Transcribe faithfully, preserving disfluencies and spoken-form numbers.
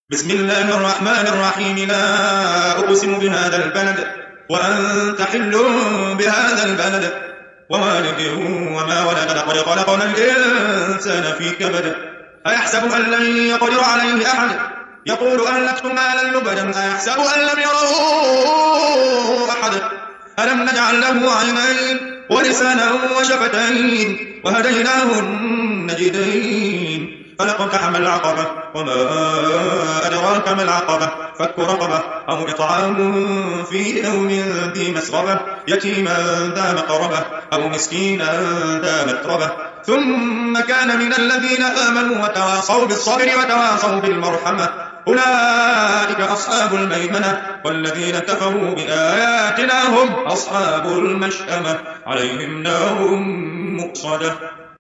بسم الله الرحمن الرحيم. لا أقسم بهذا البلد وأنت حل بهذا البلد ووالد وما ولد. لقد خلقنا الإنسان في كبد. أيحسب أن لن يقدر عليه أحد. يقول أهلكت مالا لبدا. أيحسب أن لم يره أحد. ألم نجعل له عينين ولسانا وشفتين وهديناه النجدين. فلقتحم العقبة وما أدراك ما العقبة. فك رقبة أو إطعام في يوم ذي مسغبة يتيما ذا مقربة أو مسكينا ذا متربة. ثم كان من الذين آمنوا وتواصوا بالصبر وتواصوا بالمرحمة أولئك أصحاب الميمنة. والذين كفروا بآياتنا هم أصحاب المشأمة عليهم نار مؤصدة.